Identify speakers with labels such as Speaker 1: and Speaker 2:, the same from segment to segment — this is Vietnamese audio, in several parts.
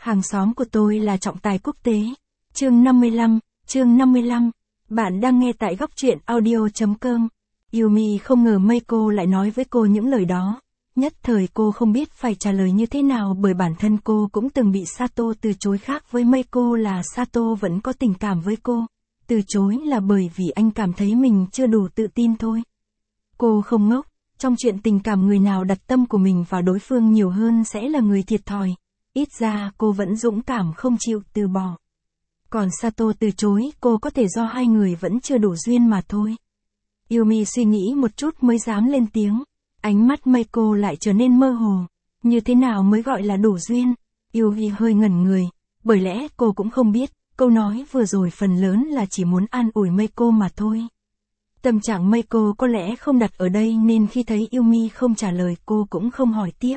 Speaker 1: Hàng xóm của tôi là trọng tài quốc tế. Chương 55. Bạn đang nghe tại góc truyện audio.com. Yumi không ngờ Meiko lại nói với cô những lời đó. Nhất thời cô không biết phải trả lời như thế nào bởi bản thân cô cũng từng bị Sato từ chối, khác với Meiko là Sato vẫn có tình cảm với cô. Từ chối là bởi vì anh cảm thấy mình chưa đủ tự tin thôi. Cô không ngốc, trong chuyện tình cảm người nào đặt tâm của mình vào đối phương nhiều hơn sẽ là người thiệt thòi. Ít ra cô vẫn dũng cảm không chịu từ bỏ. Còn Sato từ chối cô có thể do hai người vẫn chưa đủ duyên mà thôi. Yumi suy nghĩ một chút mới dám lên tiếng. Ánh mắt Meiko lại trở nên mơ hồ. Như thế nào mới gọi là đủ duyên? Yumi hơi ngẩn người, bởi lẽ cô cũng không biết, câu nói vừa rồi phần lớn là chỉ muốn an ủi Meiko mà thôi. Tâm trạng Meiko có lẽ không đặt ở đây nên khi thấy Yumi không trả lời cô cũng không hỏi tiếp.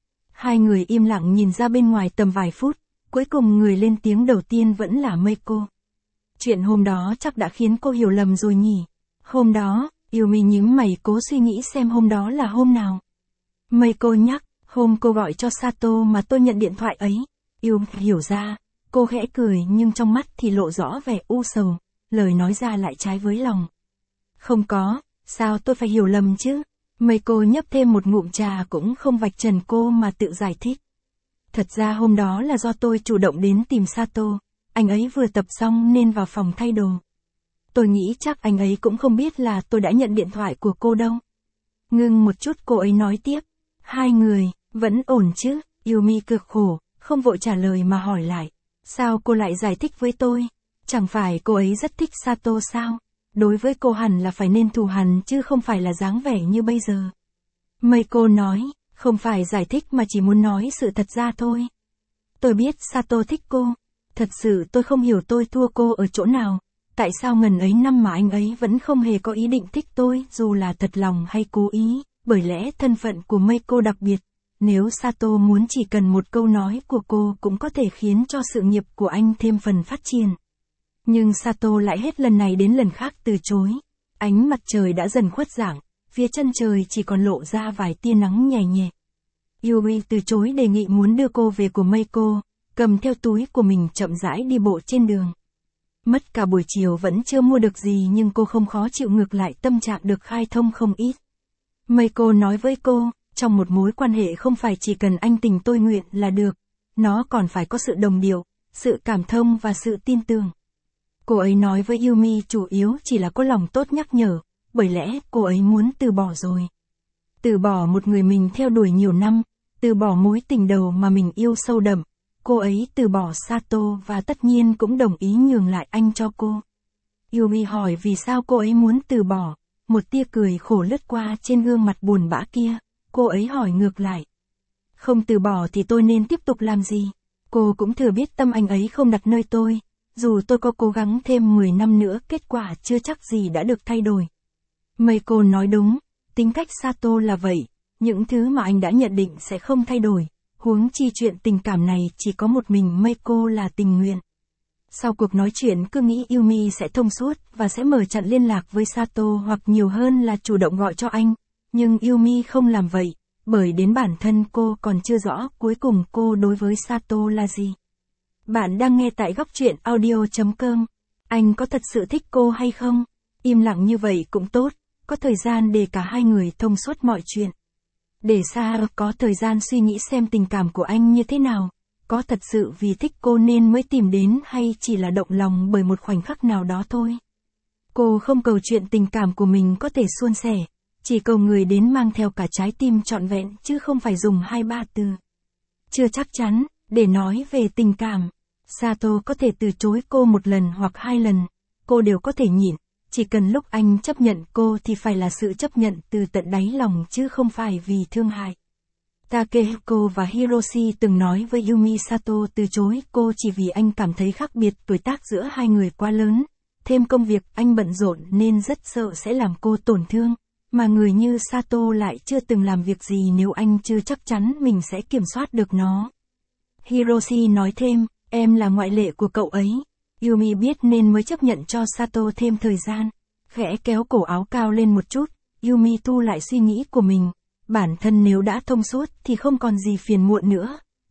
Speaker 1: Hai người im lặng nhìn ra bên ngoài tầm vài phút, cuối cùng người lên tiếng đầu tiên vẫn là Meiko. Chuyện hôm đó chắc đã khiến cô hiểu lầm rồi nhỉ? Hôm đó, Yumi nhíu mày cố suy nghĩ xem hôm đó là hôm nào. Meiko nhắc, hôm cô gọi cho Sato mà tôi nhận điện thoại ấy. Yumi hiểu ra, cô khẽ cười nhưng trong mắt thì lộ rõ vẻ u sầu, lời nói ra lại trái với lòng. Không có, sao tôi phải hiểu lầm chứ? Meiko nhấp thêm một ngụm trà cũng không vạch trần cô mà tự giải thích. Thật ra hôm đó là do tôi chủ động đến tìm Sato, anh ấy vừa tập xong nên vào phòng thay đồ. Tôi nghĩ chắc anh ấy cũng không biết là tôi đã nhận điện thoại của cô đâu. Ngưng một chút cô ấy nói tiếp. Hai người, vẫn ổn chứ? Yumi cực khổ, không vội trả lời mà hỏi lại. Sao cô lại giải thích với tôi? Chẳng phải cô ấy rất thích Sato sao? Đối với cô hẳn là phải nên thù hằn chứ không phải là dáng vẻ như bây giờ. Meiko nói, không phải giải thích mà chỉ muốn nói sự thật ra thôi. Tôi biết Sato thích cô. Thật sự tôi không hiểu tôi thua cô ở chỗ nào. Tại sao ngần ấy năm mà anh ấy vẫn không hề có ý định thích tôi dù là thật lòng hay cố ý, bởi lẽ thân phận của Meiko đặc biệt. Nếu Sato muốn chỉ cần một câu nói của cô cũng có thể khiến cho sự nghiệp của anh thêm phần phát triển. Nhưng Sato lại hết lần này đến lần khác từ chối. Ánh mặt trời đã dần khuất dạng, phía chân trời chỉ còn lộ ra vài tia nắng nhẹ nhẹ. Yumi từ chối đề nghị muốn đưa cô về của Meiko, cầm theo túi của mình chậm rãi đi bộ trên đường. Mất cả buổi chiều vẫn chưa mua được gì nhưng cô không khó chịu, ngược lại tâm trạng được khai thông không ít. Meiko nói với cô, trong một mối quan hệ không phải chỉ cần anh tình tôi nguyện là được, nó còn phải có sự đồng điệu, sự cảm thông và sự tin tưởng. Cô ấy nói với Yumi chủ yếu chỉ là có lòng tốt nhắc nhở, bởi lẽ cô ấy muốn từ bỏ rồi. Từ bỏ một người mình theo đuổi nhiều năm, từ bỏ mối tình đầu mà mình yêu sâu đậm. Cô ấy từ bỏ Sato và tất nhiên cũng đồng ý nhường lại anh cho cô. Yumi hỏi vì sao cô ấy muốn từ bỏ, một tia cười khổ lướt qua trên gương mặt buồn bã kia, cô ấy hỏi ngược lại. Không từ bỏ thì tôi nên tiếp tục làm gì? Cô cũng thừa biết tâm anh ấy không đặt nơi tôi, dù tôi có cố gắng thêm 10 năm nữa kết quả chưa chắc gì đã được thay đổi. Meiko nói đúng, tính cách Sato là vậy, những thứ mà anh đã nhận định sẽ không thay đổi. Huống chi chuyện tình cảm này chỉ có một mình Meiko là tình nguyện. Sau cuộc nói chuyện cứ nghĩ Yumi sẽ thông suốt và sẽ mở chặn liên lạc với Sato hoặc nhiều hơn là chủ động gọi cho anh. Nhưng Yumi không làm vậy, bởi đến bản thân cô còn chưa rõ cuối cùng cô đối với Sato là gì. Bạn đang nghe tại góc truyện audio.com. Anh có thật sự thích cô hay không? Im lặng như vậy cũng tốt, có thời gian để cả hai người thông suốt mọi chuyện. Để Sa có thời gian suy nghĩ xem tình cảm của anh như thế nào, có thật sự vì thích cô nên mới tìm đến hay chỉ là động lòng bởi một khoảnh khắc nào đó thôi. Cô không cầu chuyện tình cảm của mình có thể suôn sẻ, chỉ cầu người đến mang theo cả trái tim trọn vẹn chứ không phải dùng 2-3 từ. Chưa chắc chắn, để nói về tình cảm, Sato có thể từ chối cô một lần hoặc 2 lần, cô đều có thể nhịn. Chỉ cần lúc anh chấp nhận cô thì phải là sự chấp nhận từ tận đáy lòng chứ không phải vì thương hại. Takehiko và Hiroshi từng nói với Yumi Sato từ chối cô chỉ vì anh cảm thấy khác biệt tuổi tác giữa hai người quá lớn. Thêm công việc anh bận rộn nên rất sợ sẽ làm cô tổn thương. Mà người như Sato lại chưa từng làm việc gì nếu anh chưa chắc chắn mình sẽ kiểm soát được nó. Hiroshi nói thêm, em là ngoại lệ của cậu ấy. Yumi biết nên mới chấp nhận cho Sato thêm thời gian. Khẽ kéo cổ áo cao lên một chút, Yumi thu lại suy nghĩ của mình. Bản thân nếu đã thông suốt thì không còn gì phiền muộn nữa.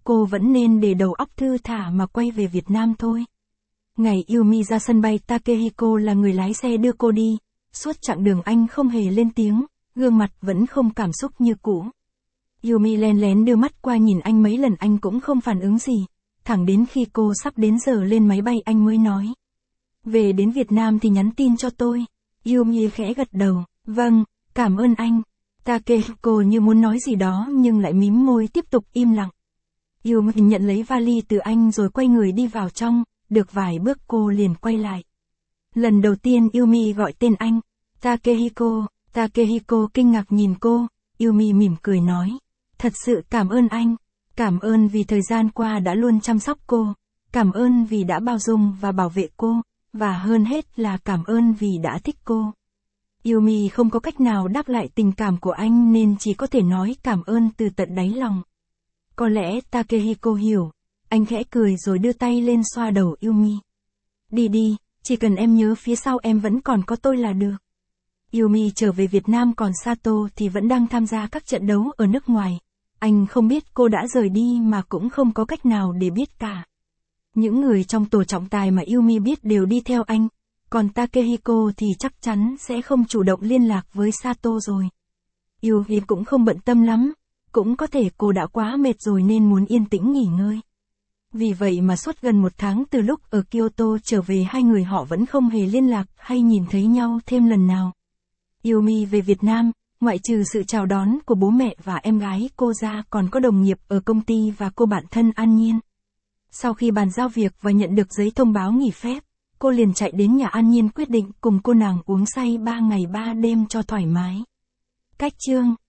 Speaker 1: cô vẫn nên để đầu óc thư thả mà quay về Việt Nam thôi. Ngày Yumi ra sân bay, Takehiko là người lái xe đưa cô đi. Suốt chặng đường anh không hề lên tiếng, gương mặt vẫn không cảm xúc như cũ. Yumi lén lén đưa mắt qua nhìn anh mấy lần, anh cũng không phản ứng gì. Thẳng đến khi cô sắp đến giờ lên máy bay anh mới nói. Về đến Việt Nam thì nhắn tin cho tôi. Yumi khẽ gật đầu. Vâng, cảm ơn anh. Takehiko như muốn nói gì đó nhưng lại mím môi tiếp tục im lặng. Yumi nhận lấy vali từ anh rồi quay người đi vào trong, được vài bước cô liền quay lại. Lần đầu tiên Yumi gọi tên anh. Takehiko. Takehiko kinh ngạc nhìn cô. Yumi mỉm cười nói. Thật sự cảm ơn anh. Cảm ơn vì thời gian qua đã luôn chăm sóc cô. Cảm ơn vì đã bao dung và bảo vệ cô. Và hơn hết là cảm ơn vì đã thích cô. Yumi không có cách nào đáp lại tình cảm của anh nên chỉ có thể nói cảm ơn từ tận đáy lòng. Có lẽ Takehiko hiểu. Anh khẽ cười rồi đưa tay lên xoa đầu Yumi. Đi đi, chỉ cần em nhớ phía sau em vẫn còn có tôi là được. Yumi trở về Việt Nam còn Sato thì vẫn đang tham gia các trận đấu ở nước ngoài. Anh không biết cô đã rời đi mà cũng không có cách nào để biết cả. Những người trong tổ trọng tài mà Yumi biết đều đi theo anh. Còn Takehiko thì chắc chắn sẽ không chủ động liên lạc với Sato rồi. Yumi cũng không bận tâm lắm. Cũng có thể cô đã quá mệt rồi nên muốn yên tĩnh nghỉ ngơi. Vì vậy mà suốt gần 1 tháng từ lúc ở Kyoto trở về, hai người họ vẫn không hề liên lạc hay nhìn thấy nhau thêm lần nào. Yumi về Việt Nam, ngoại trừ sự chào đón của bố mẹ và em gái cô ra còn có đồng nghiệp ở công ty và cô bạn thân An Nhiên. Sau khi bàn giao việc và nhận được giấy thông báo nghỉ phép, cô liền chạy đến nhà An Nhiên quyết định cùng cô nàng uống say 3 ngày 3 đêm cho thoải mái. Cách chương